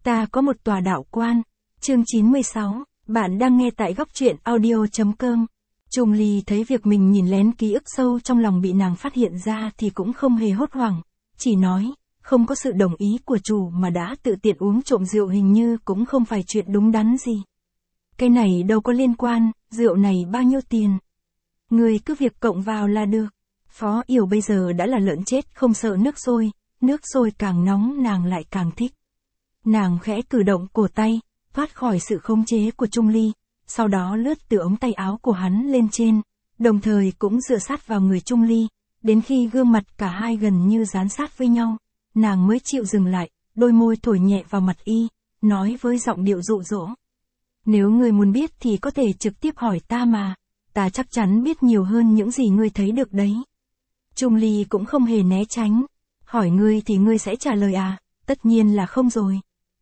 Ta có một tòa đạo quan. Chương 96, bạn đang nghe tại góc truyện audio.com. Trung Ly thấy việc mình nhìn lén ký ức sâu trong lòng bị nàng phát hiện ra thì cũng không hề hốt hoảng, chỉ nói, không có sự đồng ý của chủ mà đã tự tiện uống trộm rượu hình như cũng không phải chuyện đúng đắn gì. Cái này đâu có liên quan, rượu này bao nhiêu tiền? Người cứ việc cộng vào là được. Phó Yểu bây giờ đã là lợn chết không sợ nước sôi càng nóng nàng lại càng thích. Nàng khẽ cử động cổ tay, thoát khỏi sự khống chế của Trung Ly, sau đó lướt từ ống tay áo của hắn lên trên, đồng thời cũng dựa sát vào người Trung Ly, đến khi gương mặt cả hai gần như dán sát với nhau, nàng mới chịu dừng lại, đôi môi thổi nhẹ vào mặt y, nói với giọng điệu dụ dỗ. Nếu ngươi muốn biết thì có thể trực tiếp hỏi ta mà, ta chắc chắn biết nhiều hơn những gì ngươi thấy được đấy. Trung Ly cũng không hề né tránh, hỏi ngươi thì ngươi sẽ trả lời à, tất nhiên là không rồi.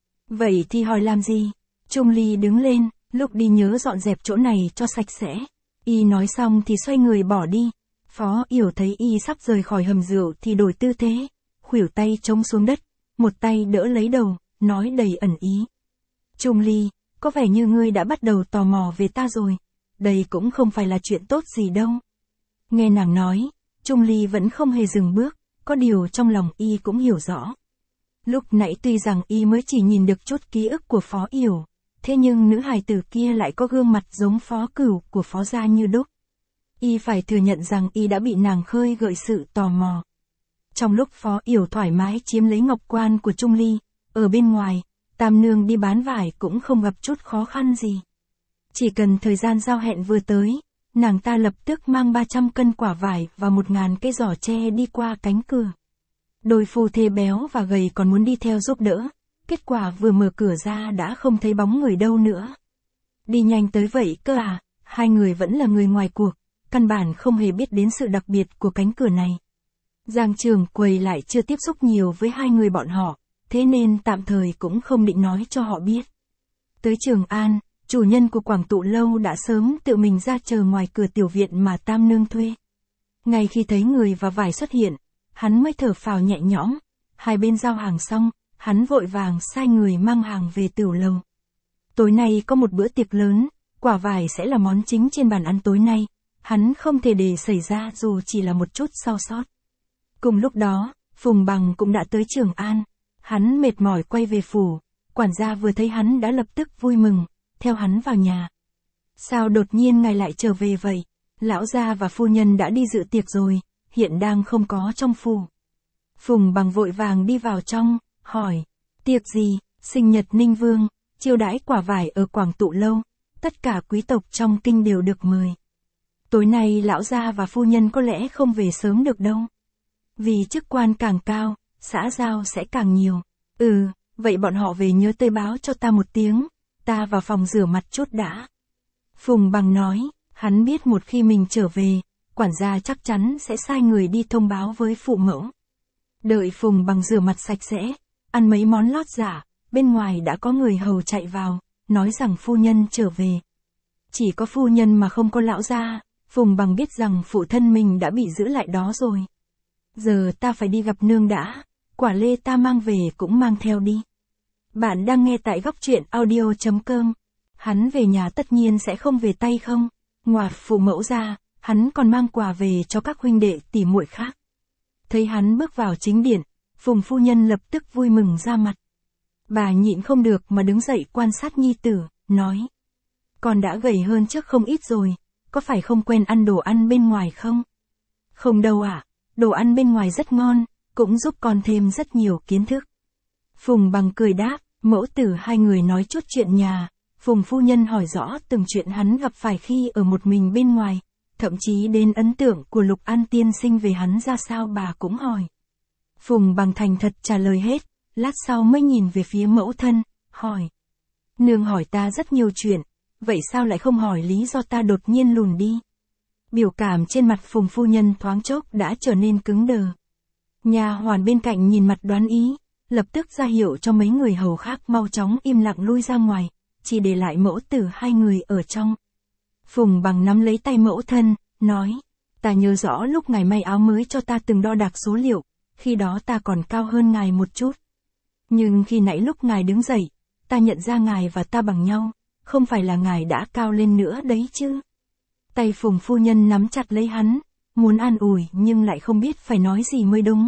Vậy thì hỏi làm gì? Trung Ly đứng lên, lúc đi nhớ dọn dẹp chỗ này cho sạch sẽ. Y nói xong thì xoay người bỏ đi. Phó Yểu thấy y sắp rời khỏi hầm rượu thì đổi tư thế, khuỷu tay trống xuống đất, một tay đỡ lấy đầu, nói đầy ẩn ý. Trung Ly, có vẻ như ngươi đã bắt đầu tò mò về ta rồi. Đây cũng không phải là chuyện tốt gì đâu. Nghe nàng nói, Trung Ly vẫn không hề dừng bước, có điều trong lòng y cũng hiểu rõ. Lúc nãy tuy rằng y mới chỉ nhìn được chút ký ức của Phó Yểu, thế nhưng nữ hài tử kia lại có gương mặt giống Phó Cửu của Phó gia như đúc. Y phải thừa nhận rằng y đã bị nàng khơi gợi sự tò mò. Trong lúc Phó Yểu thoải mái chiếm lấy ngọc quan của Trung Ly, ở bên ngoài, Tam Nương đi bán vải cũng không gặp chút khó khăn gì. Chỉ cần thời gian giao hẹn vừa tới, nàng ta lập tức mang 300 cân quả vải và 1000 cái giỏ tre đi qua cánh cửa. Đôi phu thê béo và gầy còn muốn đi theo giúp đỡ, kết quả vừa mở cửa ra đã không thấy bóng người đâu nữa. Đi nhanh tới vậy cơ à, hai người vẫn là người ngoài cuộc, căn bản không hề biết đến sự đặc biệt của cánh cửa này. Giang Trường Quầy lại chưa tiếp xúc nhiều với hai người bọn họ, thế nên tạm thời cũng không định nói cho họ biết. Tới Trường An, chủ nhân của Quảng Tụ Lâu đã sớm tự mình ra chờ ngoài cửa tiểu viện mà Tam Nương thuê. Ngay khi thấy người và vải xuất hiện, hắn mới thở phào nhẹ nhõm, hai bên giao hàng xong, hắn vội vàng sai người mang hàng về tửu lầu. Tối nay có một bữa tiệc lớn, quả vải sẽ là món chính trên bàn ăn tối nay, hắn không thể để xảy ra dù chỉ là một chút sau sót. Cùng lúc đó, Phùng Bằng cũng đã tới Trường An, hắn mệt mỏi quay về phủ, quản gia vừa thấy hắn đã lập tức vui mừng, theo hắn vào nhà. Sao đột nhiên ngài lại trở về vậy? Lão gia và phu nhân đã đi dự tiệc rồi, hiện đang không có trong phủ. Phùng Bằng vội vàng đi vào trong, hỏi, tiệc gì? Sinh nhật Ninh Vương, chiêu đãi quả vải ở Quảng Tụ Lâu, tất cả quý tộc trong kinh đều được mời. Tối nay lão gia và phu nhân có lẽ không về sớm được đâu. Vì chức quan càng cao, xã giao sẽ càng nhiều. Vậy bọn họ về nhớ tới báo cho ta một tiếng, ta vào phòng rửa mặt chút đã. Phùng Bằng nói, hắn biết một khi mình trở về, quản gia chắc chắn sẽ sai người đi thông báo với phụ mẫu. Đợi Phùng Bằng rửa mặt sạch sẽ, ăn mấy món lót giả, bên ngoài đã có người hầu chạy vào, nói rằng phu nhân trở về. Chỉ có phu nhân mà không có lão gia, Phùng Bằng biết rằng phụ thân mình đã bị giữ lại đó rồi. Giờ ta phải đi gặp nương đã, quả lê ta mang về cũng mang theo đi. Bạn đang nghe tại góc truyện audio.com. Hắn về nhà tất nhiên sẽ không về tay không, ngoài phụ mẫu ra, hắn còn mang quà về cho các huynh đệ tỉ muội khác. Thấy hắn bước vào chính điện, Phùng phu nhân lập tức vui mừng ra mặt. Bà nhịn không được mà đứng dậy quan sát nhi tử, nói. Con đã gầy hơn trước không ít rồi, có phải không quen ăn đồ ăn bên ngoài không? Không đâu ạ, đồ ăn bên ngoài rất ngon, cũng giúp con thêm rất nhiều kiến thức. Phùng Bằng cười đáp, mẫu tử hai người nói chút chuyện nhà, Phùng phu nhân hỏi rõ từng chuyện hắn gặp phải khi ở một mình bên ngoài, thậm chí đến ấn tượng của Lục An tiên sinh về hắn ra sao bà cũng hỏi. Phùng Bằng thành thật trả lời hết, lát sau mới nhìn về phía mẫu thân, hỏi. Nương hỏi ta rất nhiều chuyện, vậy sao lại không hỏi lý do ta đột nhiên lùn đi? Biểu cảm trên mặt Phùng phu nhân thoáng chốc đã trở nên cứng đờ. Nhà hoàn bên cạnh nhìn mặt đoán ý, lập tức ra hiệu cho mấy người hầu khác mau chóng im lặng lui ra ngoài, chỉ để lại mẫu tử hai người ở trong. Phùng Bằng nắm lấy tay mẫu thân, nói, ta nhớ rõ lúc ngài may áo mới cho ta từng đo đạc số liệu, khi đó ta còn cao hơn ngài một chút. Nhưng khi nãy lúc ngài đứng dậy, ta nhận ra ngài và ta bằng nhau, không phải là ngài đã cao lên nữa đấy chứ. Tay Phùng phu nhân nắm chặt lấy hắn, muốn an ủi nhưng lại không biết phải nói gì mới đúng.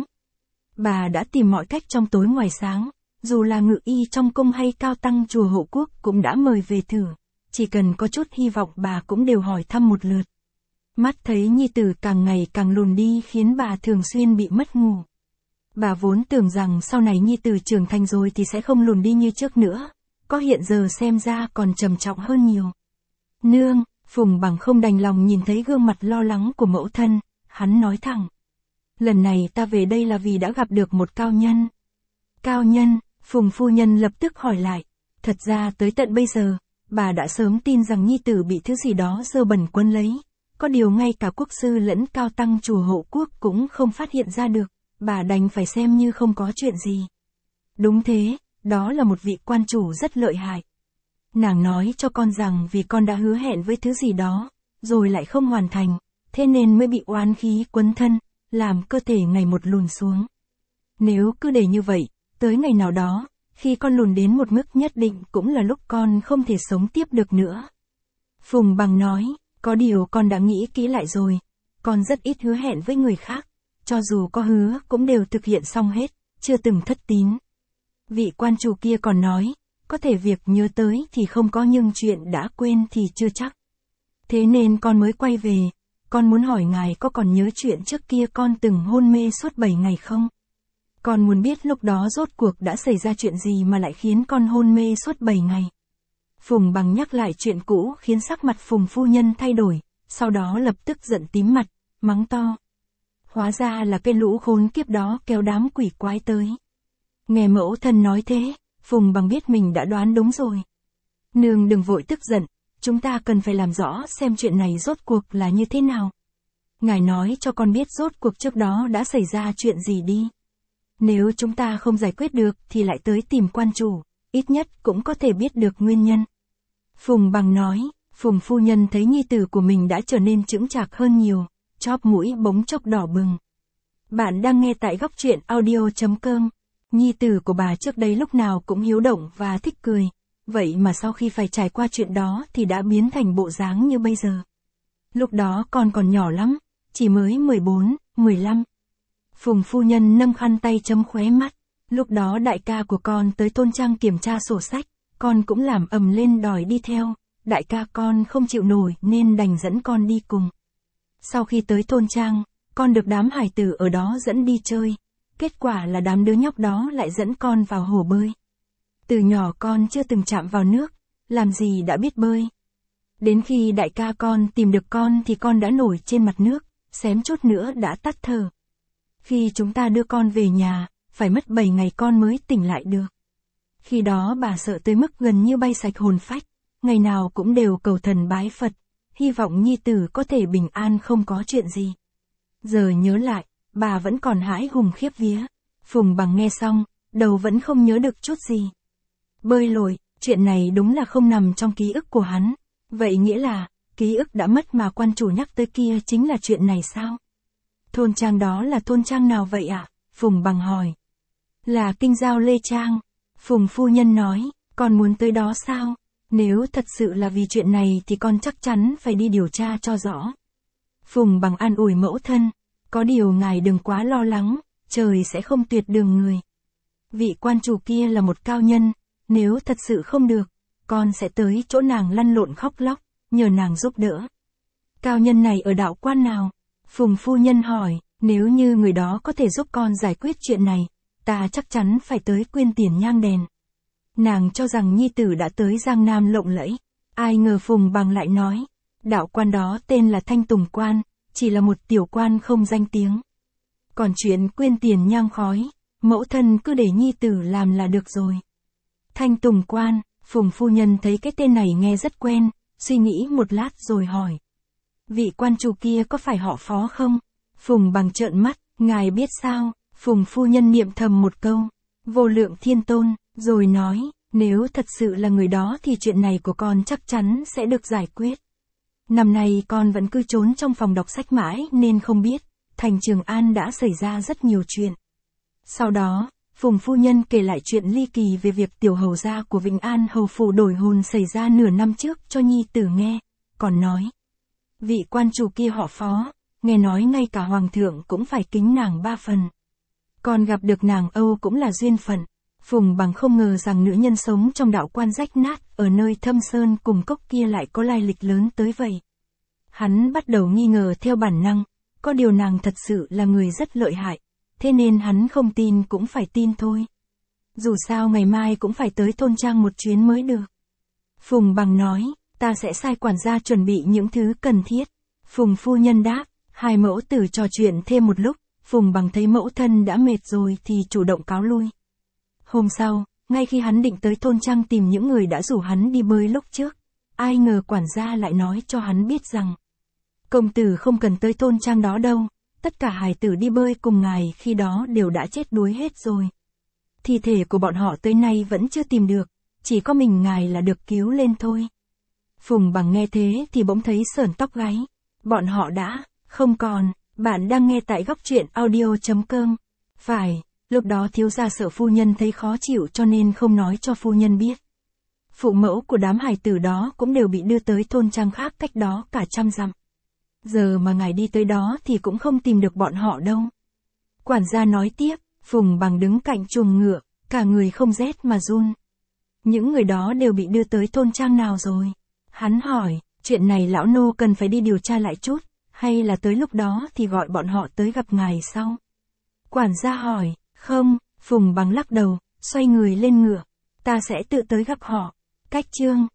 Bà đã tìm mọi cách trong tối ngoài sáng, dù là ngự y trong cung hay cao tăng chùa Hộ Quốc cũng đã mời về thử, chỉ cần có chút hy vọng bà cũng đều hỏi thăm một lượt. Mắt thấy nhi tử càng ngày càng lùn đi khiến bà thường xuyên bị mất ngủ. Bà vốn tưởng rằng sau này nhi tử trưởng thành rồi thì sẽ không lùn đi như trước nữa, có hiện giờ xem ra còn trầm trọng hơn nhiều. Nương, Phùng Bằng không đành lòng nhìn thấy gương mặt lo lắng của mẫu thân, hắn nói thẳng. Lần này ta về đây là vì đã gặp được một cao nhân. Cao nhân, Phùng phu nhân lập tức hỏi lại. Thật ra tới tận bây giờ, bà đã sớm tin rằng nhi tử bị thứ gì đó dơ bẩn quấn lấy. Có điều ngay cả quốc sư lẫn cao tăng chùa Hộ Quốc cũng không phát hiện ra được, bà đành phải xem như không có chuyện gì. Đúng thế, đó là một vị quan chủ rất lợi hại. Nàng nói cho con rằng vì con đã hứa hẹn với thứ gì đó, rồi lại không hoàn thành, thế nên mới bị oán khí quấn thân, làm cơ thể ngày một lùn xuống. Nếu cứ để như vậy, tới ngày nào đó, khi con lùn đến một mức nhất định cũng là lúc con không thể sống tiếp được nữa. Phùng Bằng nói, có điều con đã nghĩ kỹ lại rồi, con rất ít hứa hẹn với người khác, cho dù có hứa cũng đều thực hiện xong hết, chưa từng thất tín. Vị quan chủ kia còn nói, có thể việc nhớ tới thì không có nhưng chuyện đã quên thì chưa chắc. Thế nên con mới quay về, con muốn hỏi ngài có còn nhớ chuyện trước kia con từng hôn mê suốt 7 ngày không? Con muốn biết lúc đó rốt cuộc đã xảy ra chuyện gì mà lại khiến con hôn mê suốt 7 ngày. Phùng Bằng nhắc lại chuyện cũ khiến sắc mặt Phùng phu nhân thay đổi, sau đó lập tức giận tím mặt, mắng to. Hóa ra là cái lũ khốn kiếp đó kéo đám quỷ quái tới. Nghe mẫu thân nói thế, Phùng Bằng biết mình đã đoán đúng rồi. Nương đừng vội tức giận, chúng ta cần phải làm rõ xem chuyện này rốt cuộc là như thế nào. Ngài nói cho con biết rốt cuộc trước đó đã xảy ra chuyện gì đi. Nếu chúng ta không giải quyết được thì lại tới tìm quan chủ, ít nhất cũng có thể biết được nguyên nhân. Phùng Bằng nói, Phùng phu nhân thấy nhi tử của mình đã trở nên chững chạc hơn nhiều, chóp mũi bỗng chốc đỏ bừng. Bạn đang nghe tại góc truyện audio.com. Nhi tử của bà trước đây lúc nào cũng hiếu động và thích cười, vậy mà sau khi phải trải qua chuyện đó thì đã biến thành bộ dáng như bây giờ. Lúc đó con còn nhỏ lắm, chỉ mới 14, 15. Phùng phu nhân nâng khăn tay chấm khóe mắt, lúc đó đại ca của con tới thôn trang kiểm tra sổ sách, con cũng làm ầm lên đòi đi theo, đại ca con không chịu nổi nên đành dẫn con đi cùng. Sau khi tới thôn trang, con được đám hải tử ở đó dẫn đi chơi, kết quả là đám đứa nhóc đó lại dẫn con vào hồ bơi. Từ nhỏ con chưa từng chạm vào nước, làm gì đã biết bơi. Đến khi đại ca con tìm được con thì con đã nổi trên mặt nước, xém chút nữa đã tắt thở. Khi chúng ta đưa con về nhà, phải mất 7 ngày con mới tỉnh lại được. Khi đó bà sợ tới mức gần như bay sạch hồn phách, ngày nào cũng đều cầu thần bái Phật, hy vọng nhi tử có thể bình an không có chuyện gì. Giờ nhớ lại, bà vẫn còn hãi hùng khiếp vía. Phùng Bằng nghe xong, đầu vẫn không nhớ được chút gì. Bơi lội, chuyện này đúng là không nằm trong ký ức của hắn. Vậy nghĩa là, ký ức đã mất mà quan chủ nhắc tới kia chính là chuyện này sao? Thôn trang đó là thôn trang nào vậy ạ? Phùng Bằng hỏi. Là Kinh Giao Lê Trang. Phùng phu nhân nói, con muốn tới đó sao? Nếu thật sự là vì chuyện này thì con chắc chắn phải đi điều tra cho rõ. Phùng Bằng an ủi mẫu thân, có điều ngài đừng quá lo lắng, trời sẽ không tuyệt đường người. Vị quan chủ kia là một cao nhân, nếu thật sự không được, con sẽ tới chỗ nàng lăn lộn khóc lóc, nhờ nàng giúp đỡ. Cao nhân này ở đạo quan nào? Phùng phu nhân hỏi, nếu như người đó có thể giúp con giải quyết chuyện này, ta chắc chắn phải tới quyên tiền nhang đèn. Nàng cho rằng nhi tử đã tới Giang Nam lộng lẫy, ai ngờ Phùng Bằng lại nói, đạo quan đó tên là Thanh Tùng Quan, chỉ là một tiểu quan không danh tiếng. Còn chuyện quyên tiền nhang khói, mẫu thân cứ để nhi tử làm là được rồi. Thanh Tùng Quan, Phùng phu nhân thấy cái tên này nghe rất quen, suy nghĩ một lát rồi hỏi. Vị quan chủ kia có phải họ Phó không? Phùng Bằng trợn mắt, ngài biết sao? Phùng phu nhân niệm thầm một câu, vô lượng thiên tôn, rồi nói, nếu thật sự là người đó thì chuyện này của con chắc chắn sẽ được giải quyết. Năm nay con vẫn cứ trốn trong phòng đọc sách mãi nên không biết, thành Trường An đã xảy ra rất nhiều chuyện. Sau đó, Phùng phu nhân kể lại chuyện ly kỳ về việc tiểu hầu gia của Vĩnh An hầu phủ đổi hồn xảy ra nửa năm trước cho nhi tử nghe, còn nói. Vị quan chủ kia họ Phó, nghe nói ngay cả hoàng thượng cũng phải kính nàng 3 phần. Còn gặp được nàng Âu cũng là duyên phận. Phùng Bằng không ngờ rằng nữ nhân sống trong đạo quan rách nát ở nơi thâm sơn cùng cốc kia lại có lai lịch lớn tới vậy. Hắn bắt đầu nghi ngờ theo bản năng, có điều nàng thật sự là người rất lợi hại, thế nên hắn không tin cũng phải tin thôi. Dù sao ngày mai cũng phải tới thôn trang một chuyến mới được. Phùng Bằng nói, ta sẽ sai quản gia chuẩn bị những thứ cần thiết. Phùng phu nhân đáp, hai mẫu tử trò chuyện thêm một lúc, Phùng Bằng thấy mẫu thân đã mệt rồi thì chủ động cáo lui. Hôm sau, ngay khi hắn định tới thôn trang tìm những người đã rủ hắn đi bơi lúc trước, ai ngờ quản gia lại nói cho hắn biết rằng công tử không cần tới thôn trang đó đâu, tất cả hài tử đi bơi cùng ngài khi đó đều đã chết đuối hết rồi. Thi thể của bọn họ tới nay vẫn chưa tìm được, chỉ có mình ngài là được cứu lên thôi. Phùng Bằng nghe thế thì bỗng thấy sởn tóc gáy. Bọn họ đã, không còn, bạn đang nghe tại góc truyện audio.com. Phải, lúc đó thiếu gia sợ phu nhân thấy khó chịu cho nên không nói cho phu nhân biết. Phụ mẫu của đám hài tử đó cũng đều bị đưa tới thôn trang khác cách đó cả 100 dặm. Giờ mà ngài đi tới đó thì cũng không tìm được bọn họ đâu. Quản gia nói tiếp, Phùng Bằng đứng cạnh chuồng ngựa, cả người không rét mà run. Những người đó đều bị đưa tới thôn trang nào rồi? Hắn hỏi, chuyện này lão nô cần phải đi điều tra lại chút, hay là tới lúc đó thì gọi bọn họ tới gặp ngài sau? Quản gia hỏi, không, Phùng Bằng lắc đầu, xoay người lên ngựa, ta sẽ tự tới gặp họ. Cách chương